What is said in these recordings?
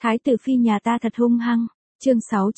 Thái tử phi nhà ta thật hung hăng. Chương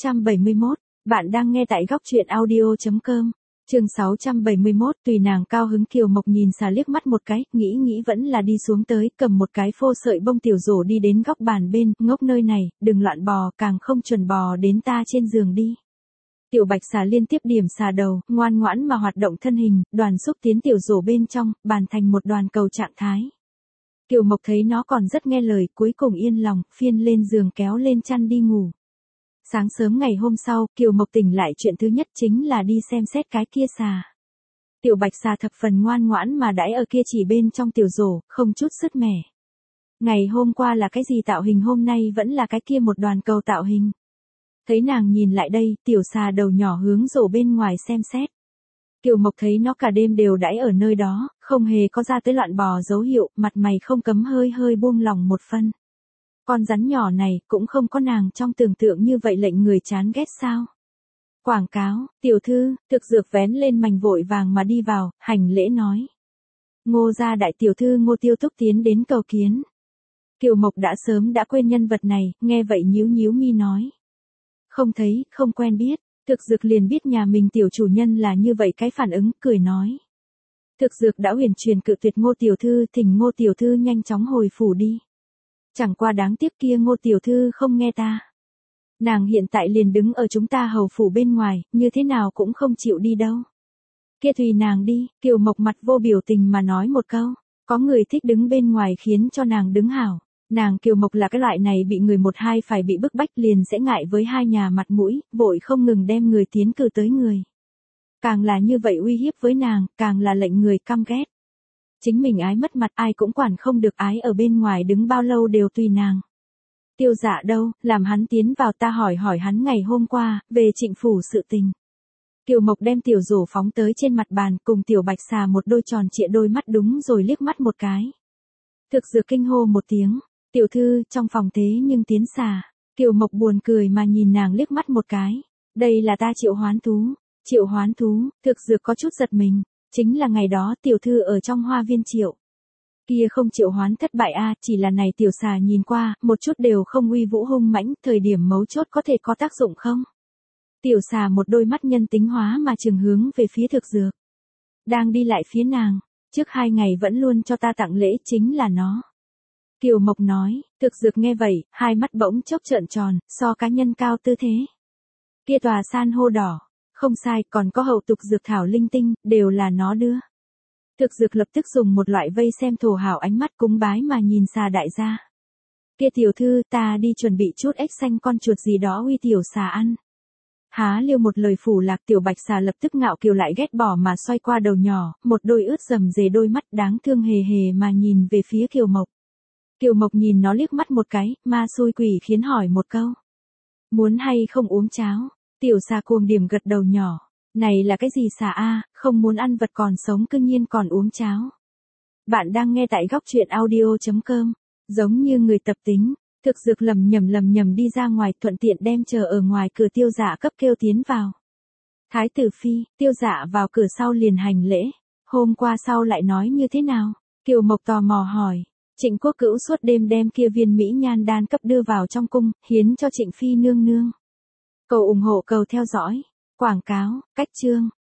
671, bạn đang nghe tại góc truyện audio.com. Chương 671, tùy nàng cao hứng Kiều Mộc nhìn xà liếc mắt một cái, nghĩ vẫn là đi xuống tới, cầm một cái phô sợi bông tiểu rổ đi đến góc bàn bên, ngốc nơi này, đừng loạn bò, càng không chuẩn bò đến ta trên giường đi. Tiểu bạch xà liên tiếp điểm xà đầu, ngoan ngoãn mà hoạt động thân hình, đoàn xúc tiến tiểu rổ bên trong, bàn thành một đoàn cầu trạng thái. Kiều Mộc thấy nó còn rất nghe lời, cuối cùng yên lòng, phiên lên giường kéo lên chăn đi ngủ. Sáng sớm ngày hôm sau, Kiều Mộc tỉnh lại chuyện thứ nhất chính là đi xem xét cái kia xà. Tiểu bạch xà thập phần ngoan ngoãn mà đãi ở kia chỉ bên trong tiểu rổ, không chút sứt mẻ. Ngày hôm qua là cái gì tạo hình hôm nay vẫn là cái kia một đoàn cầu tạo hình. Thấy nàng nhìn lại đây, tiểu xà đầu nhỏ hướng rổ bên ngoài xem xét. Kiều Mộc thấy nó cả đêm đều đãi ở nơi đó, không hề có ra tới loạn bò dấu hiệu, mặt mày không cấm hơi buông lỏng một phân. Con rắn nhỏ này cũng không có nàng trong tưởng tượng như vậy lệnh người chán ghét sao. Quảng cáo, tiểu thư, thực dược vén lên mành vội vàng mà đi vào, hành lễ nói. Ngô gia đại tiểu thư Ngô Tiêu Túc tiến đến cầu kiến. Kiều Mộc đã sớm đã quên nhân vật này, nghe vậy nhíu mi nói. Không thấy, không quen biết. Thực dược liền biết nhà mình tiểu chủ nhân là như vậy cái phản ứng, cười nói. Thực dược đã huyền truyền cự tuyệt Ngô tiểu thư, thỉnh Ngô tiểu thư nhanh chóng hồi phủ đi. Chẳng qua đáng tiếc kia Ngô tiểu thư không nghe ta. Nàng hiện tại liền đứng ở chúng ta hầu phủ bên ngoài, như thế nào cũng không chịu đi đâu. Kia tùy nàng đi, Kiều Mộc mặt vô biểu tình mà nói một câu. Có người thích đứng bên ngoài khiến cho nàng đứng hảo. Nàng Kiều Mộc là cái loại này bị người một hai phải bị bức bách liền sẽ ngại với hai nhà mặt mũi, vội không ngừng đem người tiến cử tới người. Càng là như vậy uy hiếp với nàng, càng là lệnh người căm ghét. Chính mình ái mất mặt ai cũng quản không được, ái ở bên ngoài đứng bao lâu đều tùy nàng. Tiêu Dạ đâu, làm hắn tiến vào ta hỏi hắn ngày hôm qua, về Trịnh phủ sự tình. Kiều Mộc đem tiểu rổ phóng tới trên mặt bàn cùng tiểu bạch xà một đôi tròn trịa đôi mắt đúng rồi liếc mắt một cái. Thực dược kinh hô một tiếng. Tiểu thư, trong phòng thế nhưng tiến xà. Kiều Mộc buồn cười mà nhìn nàng liếc mắt một cái. Đây là ta triệu hoán thú. Triệu hoán thú, thực dược có chút giật mình. Chính là ngày đó tiểu thư ở trong hoa viên triệu. Kia không triệu hoán thất bại a, chỉ là này tiểu xà nhìn qua, một chút đều không uy vũ hung mãnh, thời điểm mấu chốt có thể có tác dụng không? Tiểu xà một đôi mắt nhân tính hóa mà trường hướng về phía thực dược. Đang đi lại phía nàng, trước 2 ngày vẫn luôn cho ta tặng lễ chính là nó. Kiều Mộc nói, thực dược nghe vậy, hai mắt bỗng chốc trợn tròn, so cá nhân cao tư thế. Kia tòa san hô đỏ, không sai, còn có hậu tục dược thảo linh tinh, đều là nó đưa. Thực dược lập tức dùng một loại vây xem thổ hảo ánh mắt cúng bái mà nhìn xà đại gia. Kia tiểu thư, ta đi chuẩn bị chút ếch xanh con chuột gì đó uy tiểu xà ăn. Há liêu một lời phủ lạc, tiểu bạch xà lập tức ngạo kiều lại ghét bỏ mà xoay qua đầu nhỏ, một đôi ướt rầm rề đôi mắt đáng thương hề mà nhìn về phía Kiều Mộc. Kiều Mộc nhìn nó liếc mắt một cái, ma xui quỷ khiến hỏi một câu. Muốn hay không uống cháo? Tiểu xà cuồng điểm gật đầu nhỏ. Này là cái gì xà a, không muốn ăn vật còn sống cư nhiên còn uống cháo. Bạn đang nghe tại góc truyện audio.com. Giống như người tập tính, thực dược lầm nhầm đi ra ngoài, thuận tiện đem chờ ở ngoài cửa Tiêu Dạ cấp kêu tiến vào. Thái tử phi, Tiêu Dạ vào cửa sau liền hành lễ. Hôm qua sau lại nói như thế nào? Kiều Mộc tò mò hỏi. Trịnh Quốc Cữu suốt đêm đem kia viên mỹ nhan đan cấp đưa vào trong cung, hiến cho Trịnh phi nương nương. Cầu ủng hộ, cầu theo dõi. Quảng cáo, cách chương.